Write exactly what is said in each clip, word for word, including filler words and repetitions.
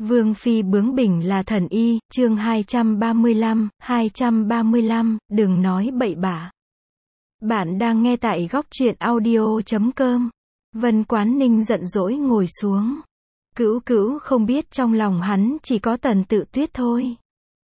Vương phi bướng bỉnh là thần y, chương hai trăm ba mươi lăm, hai trăm ba mươi lăm, đừng nói bậy bạ. Bạn đang nghe tại góc truyện audio chấm com. Vân Quán Ninh giận dỗi ngồi xuống. Cữu cữu không biết trong lòng hắn chỉ có Tần Tự Tuyết thôi.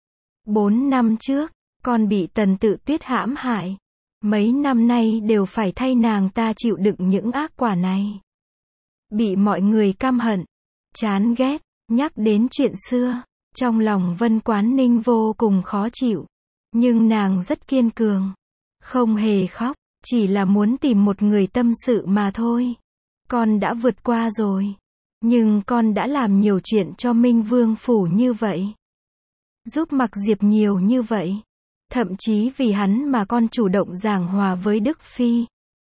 Bốn năm trước, con bị Tần Tự Tuyết hãm hại. Mấy năm nay đều phải thay nàng ta chịu đựng những ác quả này. Bị mọi người căm hận, chán ghét. Nhắc đến chuyện xưa, trong lòng Vân Quán Ninh vô cùng khó chịu. Nhưng nàng rất kiên cường. Không hề khóc, chỉ là muốn tìm một người tâm sự mà thôi. Con đã vượt qua rồi. Nhưng con đã làm nhiều chuyện cho Minh Vương Phủ như vậy. Giúp Mặc Diệp nhiều như vậy. Thậm chí vì hắn mà con chủ động giảng hòa với Đức Phi.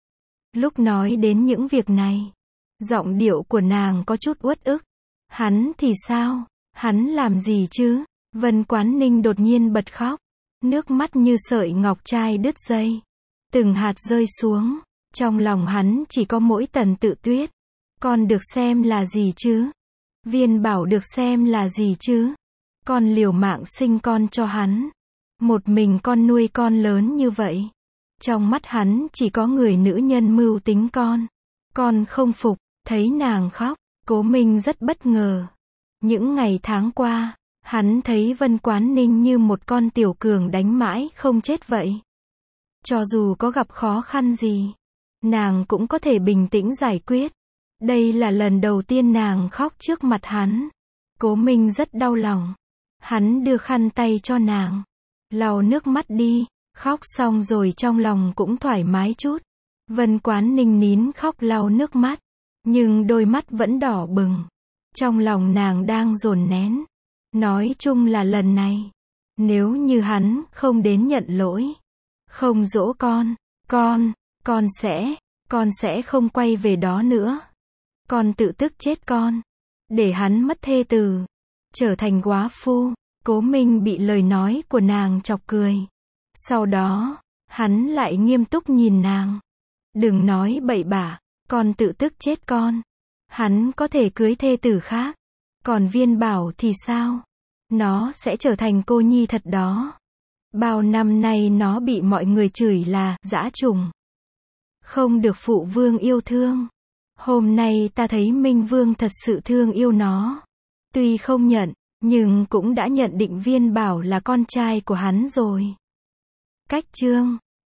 Lúc nói đến những việc này, giọng điệu của nàng có chút uất ức. Hắn thì sao? Hắn làm gì chứ? Vân Quán Ninh đột nhiên bật khóc. Nước mắt như sợi ngọc trai đứt dây. Từng hạt rơi xuống. Trong lòng hắn chỉ có mỗi Tần Tự Tuyết. Con được xem là gì chứ? Viên Bảo được xem là gì chứ? Con liều mạng sinh con cho hắn. Một mình con nuôi con lớn như vậy. Trong mắt hắn chỉ có người nữ nhân mưu tính con. Con không phục, thấy nàng khóc. Cố Minh rất bất ngờ. Những ngày tháng qua, hắn thấy Vân Quán Ninh như một con tiểu cường đánh mãi không chết vậy. Cho dù có gặp khó khăn gì, nàng cũng có thể bình tĩnh giải quyết. Đây là lần đầu tiên nàng khóc trước mặt hắn. Cố Minh rất đau lòng. Hắn đưa khăn tay cho nàng. Lau nước mắt đi. Khóc xong rồi trong lòng cũng thoải mái chút. Vân Quán Ninh nín khóc lau nước mắt. Nhưng đôi mắt vẫn đỏ bừng. Trong lòng nàng đang dồn nén. Nói chung là lần này, nếu như hắn không đến nhận lỗi, không dỗ con, con, con sẽ, con sẽ không quay về đó nữa. Con tự tức chết con. Để hắn mất thê tử, trở thành góa phu. Cố Minh bị lời nói của nàng chọc cười. Sau đó, hắn lại nghiêm túc nhìn nàng. Đừng nói bậy bạ. Con tự tức chết con. Hắn có thể cưới thê tử khác. Còn Viên Bảo thì sao? Nó sẽ trở thành cô nhi thật đó. Bao năm nay nó bị mọi người chửi là dã trùng. Không được phụ vương yêu thương. Hôm nay ta thấy Minh Vương thật sự thương yêu nó. Tuy không nhận, nhưng cũng đã nhận định Viên Bảo là con trai của hắn rồi. Cách chương